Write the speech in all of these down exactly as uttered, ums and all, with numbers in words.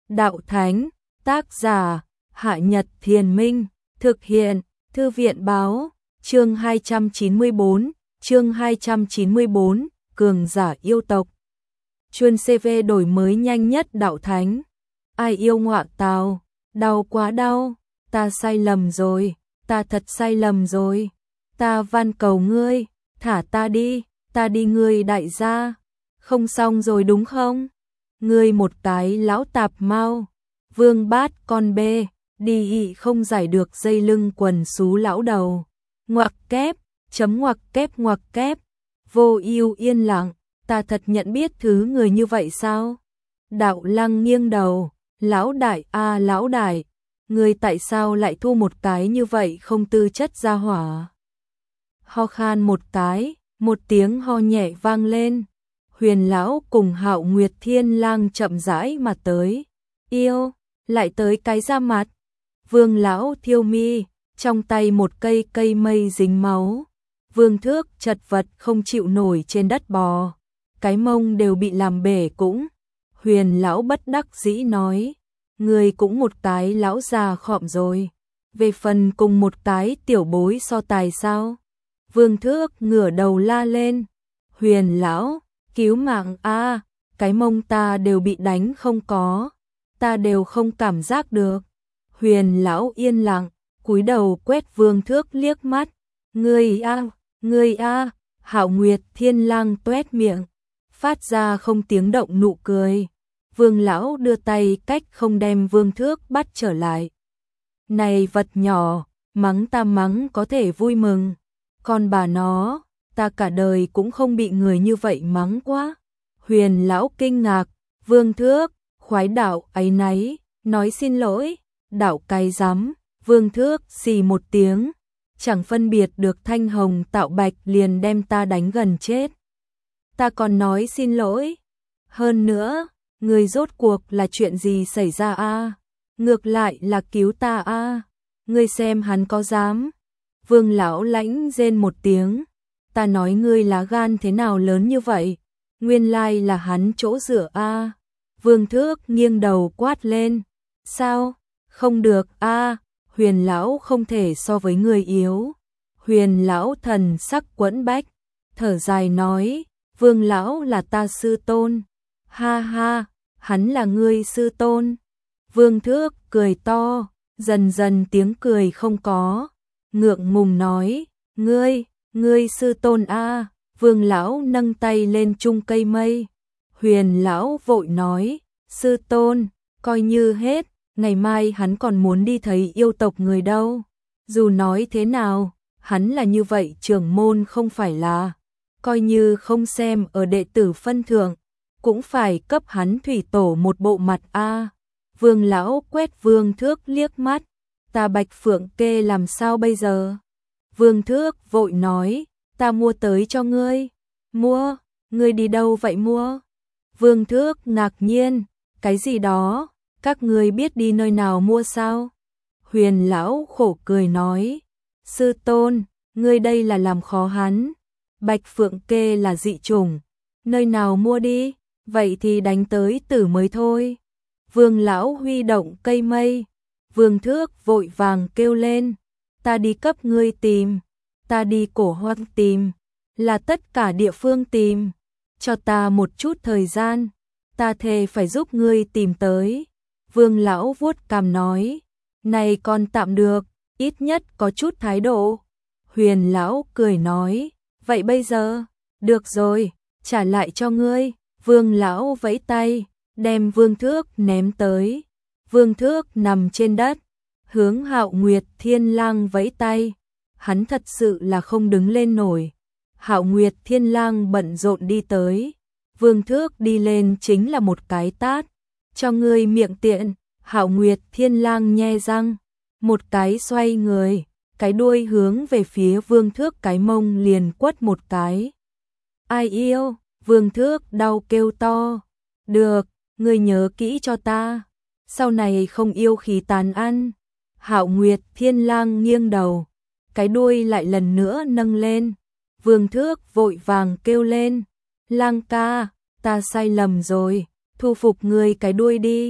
Đạo Thánh, tác giả, Hạ Nhật Thiền Minh, thực hiện, Thư viện Báo, chương hai trăm chín mươi bốn, chương hai trăm chín mươi bốn, cường giả yêu tộc. Chuyên xê vê đổi mới nhanh nhất Đạo Thánh. Ai yêu ngọa tào, đau quá đau, ta sai lầm rồi, ta thật sai lầm rồi. Ta van cầu ngươi, thả ta đi, ta đi ngươi đại gia. Không xong rồi đúng không? Ngươi một cái lão tạp mau, vương bát con bê, đi ị không giải được dây lưng quần xú lão đầu. Ngoặc kép, chấm ngoặc kép ngoặc kép, vô ưu yên lặng, ta thật nhận biết thứ người như vậy sao? Đạo Lăng nghiêng đầu, lão đại a à, lão đại, ngươi tại sao lại thu một cái như vậy không tư chất ra hỏa? Ho khan một cái, một tiếng ho nhẹ vang lên. Huyền lão cùng Hạo Nguyệt Thiên Lang chậm rãi mà tới. Yêu, lại tới cái ra mặt. Vương lão thiêu mi, trong tay một cây cây mây dính máu. Vương Thước chật vật không chịu nổi trên đất bò. Cái mông đều bị làm bể cũng. Huyền lão bất đắc dĩ nói, người cũng một cái lão già khọm rồi. Về phần cùng một cái tiểu bối so tài sao? Vương Thước ngửa đầu la lên. Huyền lão, cứu mạng a, à, cái mông ta đều bị đánh không có, ta đều không cảm giác được. Huyền lão yên lặng, cúi đầu quét Vương Thước liếc mắt. Ngươi a, ngươi a, Hạo Nguyệt Thiên Lang toét miệng, phát ra không tiếng động nụ cười. Vương lão đưa tay cách không đem Vương Thước bắt trở lại. Này vật nhỏ, mắng ta mắng có thể vui mừng, còn bà nó, ta cả đời cũng không bị người như vậy mắng quá. Huyền lão kinh ngạc, Vương Thước, khoái đạo áy náy, nói xin lỗi, đạo cay rắm. Vương Thước xì một tiếng, chẳng phân biệt được thanh hồng tạo bạch liền đem ta đánh gần chết. Ta còn nói xin lỗi. Hơn nữa, người rốt cuộc là chuyện gì xảy ra a? À? Ngược lại là cứu ta a. À? Ngươi xem hắn có dám. Vương lão lãnh rên một tiếng. Ta nói ngươi lá gan thế nào lớn như vậy? Nguyên lai là hắn chỗ dựa a. À? Vương Thước nghiêng đầu quát lên. Sao? Không được a, à? Huyền lão không thể so với người yếu. Huyền lão thần sắc quẫn bách, thở dài nói, Vương lão là ta sư tôn. Ha ha, hắn là ngươi sư tôn. Vương Thước cười to, dần dần tiếng cười không có, ngượng ngùng nói, ngươi, ngươi sư tôn a. À. Vương lão nâng tay lên chung cây mây. Huyền lão vội nói, sư tôn, coi như hết, ngày mai hắn còn muốn đi thấy yêu tộc người đâu. Dù nói thế nào, hắn là như vậy trưởng môn không phải là, coi như không xem ở đệ tử phân thượng, cũng phải cấp hắn thủy tổ một bộ mặt a. À. Vương lão quét Vương Thước liếc mắt, ta Bạch Phượng kê làm sao bây giờ? Vương Thước vội nói, ta mua tới cho ngươi. Mua? Ngươi đi đâu vậy mua? Vương Thước ngạc nhiên, cái gì đó, các ngươi biết đi nơi nào mua sao? Huyền lão khổ cười nói, sư tôn, ngươi đây là làm khó hắn. Bạch Phượng kê là dị chủng, nơi nào mua đi, vậy thì đánh tới tử mới thôi. Vương lão huy động cây mây. Vương Thước vội vàng kêu lên, ta đi cấp ngươi tìm, ta đi cổ hoang tìm, là tất cả địa phương tìm, cho ta một chút thời gian, ta thề phải giúp ngươi tìm tới. Vương lão vuốt cằm nói, này còn tạm được, ít nhất có chút thái độ. Huyền lão cười nói, vậy bây giờ, được rồi, trả lại cho ngươi. Vương lão vẫy tay, đem Vương Thước ném tới. Vương Thước nằm trên đất, hướng Hạo Nguyệt Thiên Lang vẫy tay. Hắn thật sự là không đứng lên nổi. Hạo Nguyệt Thiên Lang bận rộn đi tới. Vương Thước đi lên chính là một cái tát. Cho ngươi miệng tiện. Hạo Nguyệt Thiên Lang nhe răng, một cái xoay người, cái đuôi hướng về phía Vương Thước cái mông liền quất một cái. Ai yêu? Vương Thước đau kêu to. Được, ngươi nhớ kỹ cho ta, sau này không yêu khí tàn ăn. Hạo Nguyệt Thiên Lang nghiêng đầu, cái đuôi lại lần nữa nâng lên. Vương Thước vội vàng kêu lên, Lang ca, ta sai lầm rồi, thu phục ngươi cái đuôi đi.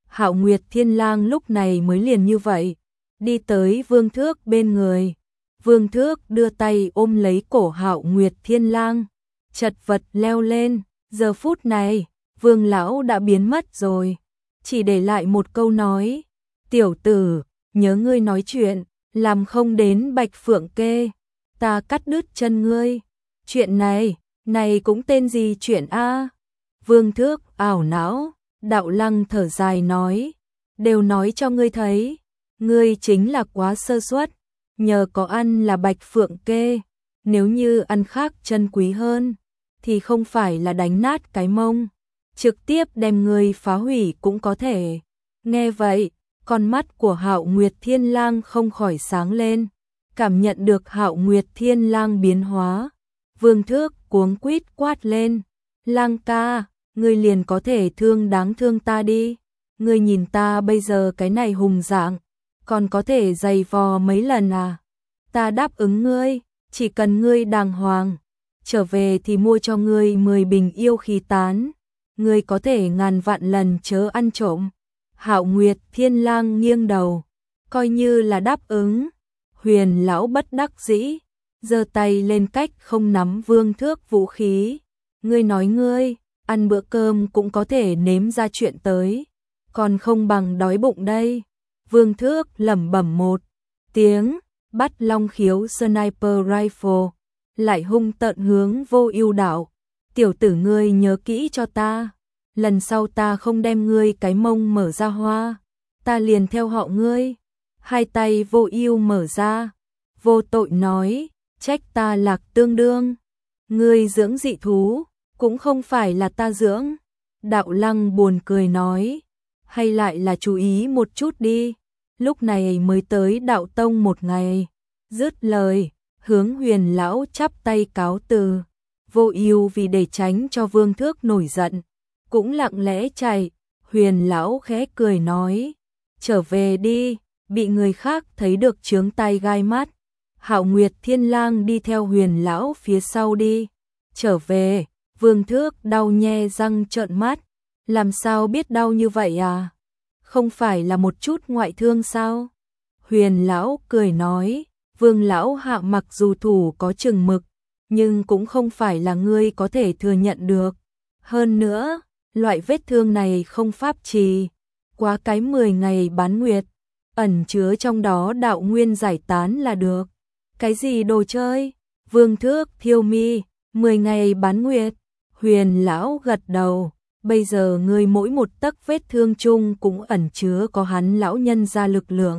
Hạo Nguyệt Thiên Lang lúc này mới liền như vậy, đi tới Vương Thước bên người. Vương Thước đưa tay ôm lấy cổ Hạo Nguyệt Thiên Lang, chật vật leo lên. Giờ phút này, Vương lão đã biến mất rồi, chỉ để lại một câu nói: "Tiểu tử, nhớ ngươi nói chuyện, làm không đến Bạch Phượng Kê, ta cắt đứt chân ngươi." Chuyện này, này cũng tên gì chuyện a? Vương Thước ảo não, Đạo Lăng thở dài nói: "Đều nói cho ngươi thấy, ngươi chính là quá sơ suất, nhờ có ăn là Bạch Phượng Kê, nếu như ăn khác chân quý hơn thì không phải là đánh nát cái mông, trực tiếp đem ngươi phá hủy cũng có thể." Nghe vậy, con mắt của Hạo Nguyệt Thiên Lang không khỏi sáng lên, cảm nhận được Hạo Nguyệt Thiên Lang biến hóa. Vương Thước cuống quýt quát lên: "Lang ca, ngươi liền có thể thương đáng thương ta đi, ngươi nhìn ta bây giờ cái này hùng dạng, còn có thể giày vò mấy lần à? Ta đáp ứng ngươi, chỉ cần ngươi đàng hoàng, trở về thì mua cho ngươi mười bình yêu khí tán, ngươi có thể ngàn vạn lần chớ ăn trộm." Hạo Nguyệt Thiên Lang nghiêng đầu, coi như là đáp ứng. Huyền lão bất đắc dĩ, giơ tay lên cách không nắm Vương Thước vũ khí. "Ngươi nói ngươi, ăn bữa cơm cũng có thể nếm ra chuyện tới, còn không bằng đói bụng đây." Vương Thước lẩm bẩm một tiếng, bắt Long Khiếu Sniper Rifle, lại hung tợn hướng Vô Ưu đạo: "Tiểu tử ngươi nhớ kỹ cho ta, lần sau ta không đem ngươi cái mông mở ra hoa, ta liền theo họ ngươi." Hai tay Vô Ưu mở ra, vô tội nói: "Trách ta lạc tương đương, ngươi dưỡng dị thú, cũng không phải là ta dưỡng." Đạo Lăng buồn cười nói: "Hay lại là chú ý một chút đi, lúc này mới tới đạo tông một ngày." Dứt lời, hướng Huyền lão chắp tay cáo từ. Vô Ưu vì để tránh cho Vương Thước nổi giận, cũng lặng lẽ chạy. Huyền lão khẽ cười nói: "Trở về đi, bị người khác thấy được chướng tai gai mắt." Hạo Nguyệt Thiên Lang đi theo Huyền lão phía sau đi. Trở về, Vương Thước đau nhe răng trợn mắt, làm sao biết đau như vậy à? Không phải là một chút ngoại thương sao? Huyền lão cười nói: "Vương lão Hạ mặc dù thủ có chừng mực, nhưng cũng không phải là ngươi có thể thừa nhận được. Hơn nữa, loại vết thương này không pháp trì, quá cái mười ngày bán nguyệt, ẩn chứa trong đó đạo nguyên giải tán là được." "Cái gì đồ chơi?" Vương Thước thiêu mi: mười ngày bán nguyệt." Huyền lão gật đầu: "Bây giờ ngươi mỗi một tấc vết thương chung cũng ẩn chứa có hắn lão nhân ra lực lượng.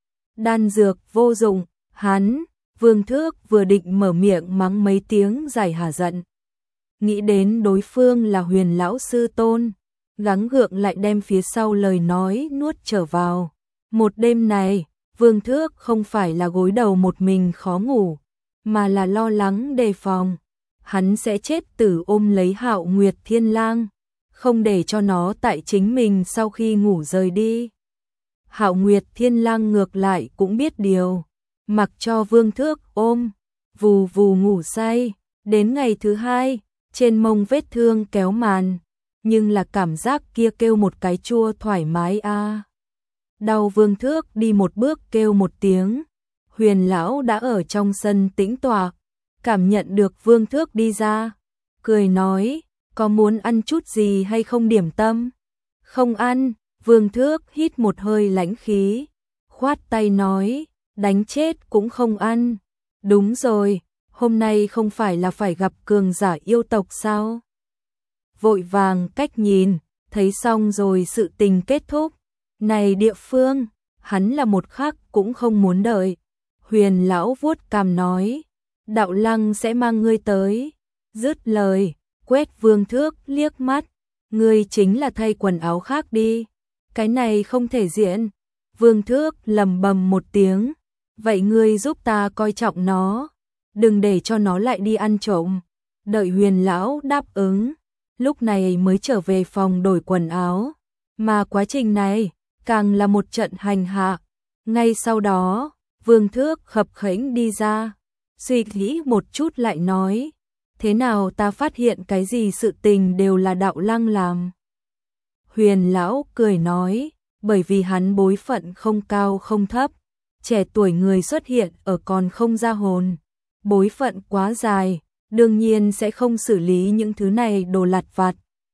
Đan dược vô dụng, hắn." Vương Thước vừa định mở miệng mắng mấy tiếng giải hả giận, nghĩ đến đối phương là Huyền lão sư tôn, gắng gượng lại đem phía sau lời nói nuốt trở vào. Một đêm này, Vương Thước không phải là gối đầu một mình khó ngủ, mà là lo lắng đề phòng hắn sẽ chết tử ôm lấy Hạo Nguyệt Thiên Lang, không để cho nó tại chính mình sau khi ngủ rời đi. Hạo Nguyệt Thiên Lang ngược lại cũng biết điều, mặc cho Vương Thước ôm, vù vù ngủ say. Đến ngày thứ hai, trên mông vết thương kéo màn, nhưng là cảm giác kia kêu một cái chua thoải mái a. À. Đau. Vương Thước đi một bước kêu một tiếng. Huyền lão đã ở trong sân tĩnh tọa, cảm nhận được Vương Thước đi ra, cười nói: "Có muốn ăn chút gì hay không điểm tâm?" "Không ăn." Vương Thước hít một hơi lãnh khí, khoát tay nói: "Đánh chết cũng không ăn." "Đúng rồi, hôm nay không phải là phải gặp cường giả yêu tộc sao?" Vội vàng cách nhìn, thấy xong rồi sự tình kết thúc. Này địa phương, hắn là một khắc cũng không muốn đợi. Huyền lão vuốt cằm nói: "Đạo Lăng sẽ mang ngươi tới." Dứt lời, quét Vương Thước liếc mắt: "Ngươi chính là thay quần áo khác đi, cái này không thể diễn." Vương Thước lầm bầm một tiếng: "Vậy ngươi giúp ta coi trọng nó, đừng để cho nó lại đi ăn trộm." Đợi Huyền lão đáp ứng, lúc này mới trở về phòng đổi quần áo, mà quá trình này càng là một trận hành hạ. Ngay sau đó, Vương Thước khập khểnh đi ra, suy nghĩ một chút lại nói: "Thế nào ta phát hiện cái gì sự tình đều là Đạo Lăng làm?" Huyền lão cười nói: bởi vì hắn bối phận không cao không thấp, trẻ tuổi người xuất hiện ở còn không ra hồn, bối phận quá dài, đương nhiên sẽ không xử lý những thứ này đồ lặt vặt.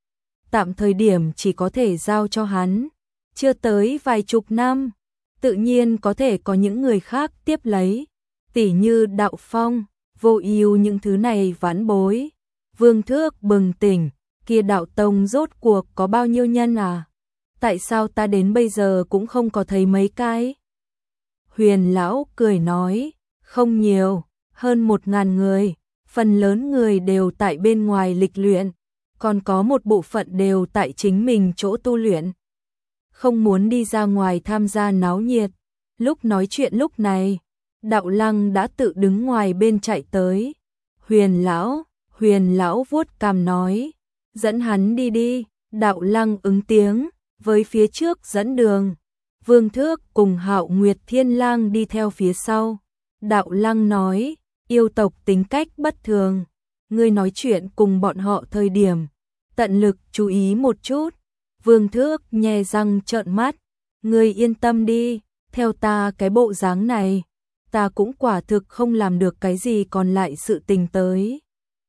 Tạm thời điểm chỉ có thể giao cho hắn, chưa tới vài chục năm, tự nhiên có thể có những người khác tiếp lấy, tỉ như Đạo Phong, Vô Ưu những thứ này vãn bối. Vương Thước bừng tỉnh, kia đạo tông rốt cuộc có bao nhiêu nhân à? Tại sao ta đến bây giờ cũng không có thấy mấy cái? Huyền lão cười nói, không nhiều, hơn một ngàn người, phần lớn người đều tại bên ngoài lịch luyện, còn có một bộ phận đều tại chính mình chỗ tu luyện. Không muốn đi ra ngoài tham gia náo nhiệt. Lúc nói chuyện lúc này, Đạo Lăng đã tự đứng ngoài bên chạy tới. Huyền lão, Huyền lão vuốt cằm nói, dẫn hắn đi đi. Đạo Lăng ứng tiếng, với phía trước dẫn đường. Vương Thước cùng Hạo Nguyệt Thiên Lang đi theo phía sau. Đạo Lăng nói, yêu tộc tính cách bất thường, ngươi nói chuyện cùng bọn họ thời điểm, tận lực chú ý một chút. Vương Thước nhe răng trợn mắt, ngươi yên tâm đi, theo ta cái bộ dáng này, ta cũng quả thực không làm được cái gì còn lại sự tình tới.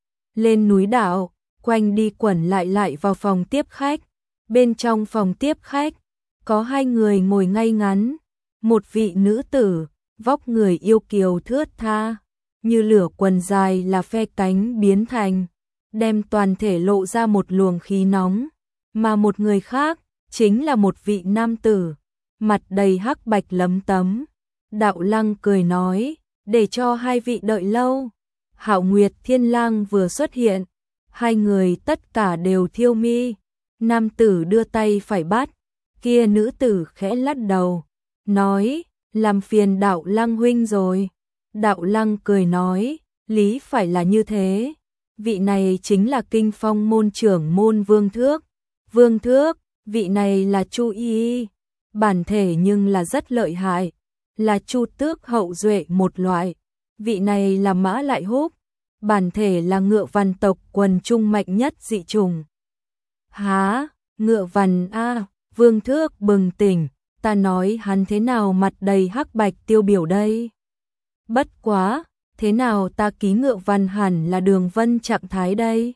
Lên núi đảo, quanh đi quẩn lại lại vào phòng tiếp khách. Bên trong phòng tiếp khách, có hai người ngồi ngay ngắn, một vị nữ tử, vóc người yêu kiều thướt tha, như lửa quần dài là phe cánh biến thành, đem toàn thể lộ ra một luồng khí nóng, mà một người khác, chính là một vị nam tử, mặt đầy hắc bạch lấm tấm. Đạo Lăng cười nói, để cho hai vị đợi lâu. Hạo Nguyệt Thiên Lang vừa xuất hiện, hai người tất cả đều thiêu mi. Nam tử đưa tay phải bắt, kia nữ tử khẽ lắc đầu, nói, làm phiền Đạo Lăng huynh rồi. Đạo Lăng cười nói, lý phải là như thế. Vị này chính là Kinh Phong môn trưởng môn Vương Thước. Vương Thước, vị này là Chu Y, bản thể nhưng là rất lợi hại, là Chu Tước hậu duệ một loại. Vị này là Mã Lại Húc, bản thể là ngựa văn tộc quần trung mạnh nhất dị trùng. Há, ngựa văn a, Vương Thước bừng tỉnh, ta nói hắn thế nào mặt đầy hắc bạch tiêu biểu đây. Bất quá, thế nào ta ký ngựa văn hẳn là Đường Vân trạng thái đây.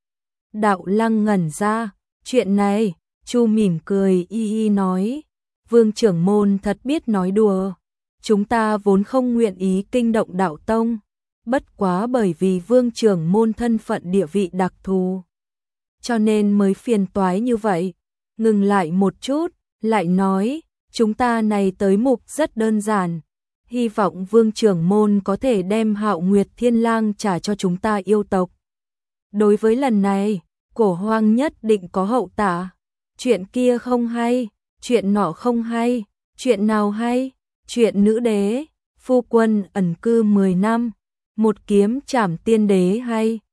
Đạo Lăng ngẩn ra, chuyện này, Chu mỉm cười y y nói, Vương trưởng môn thật biết nói đùa, chúng ta vốn không nguyện ý kinh động đạo tông, bất quá bởi vì Vương trưởng môn thân phận địa vị đặc thù, cho nên mới phiền toái như vậy. Ngừng lại một chút, lại nói, chúng ta này tới mục rất đơn giản, hy vọng Vương trưởng môn có thể đem Hạo Nguyệt Thiên Lang trả cho chúng ta yêu tộc. Đối với lần này, Cổ Hoang nhất định có hậu tạ. Chuyện kia không hay, chuyện nọ không hay, chuyện nào hay? Chuyện nữ đế, phu quân ẩn cư mười năm, một kiếm trảm tiên đế hay?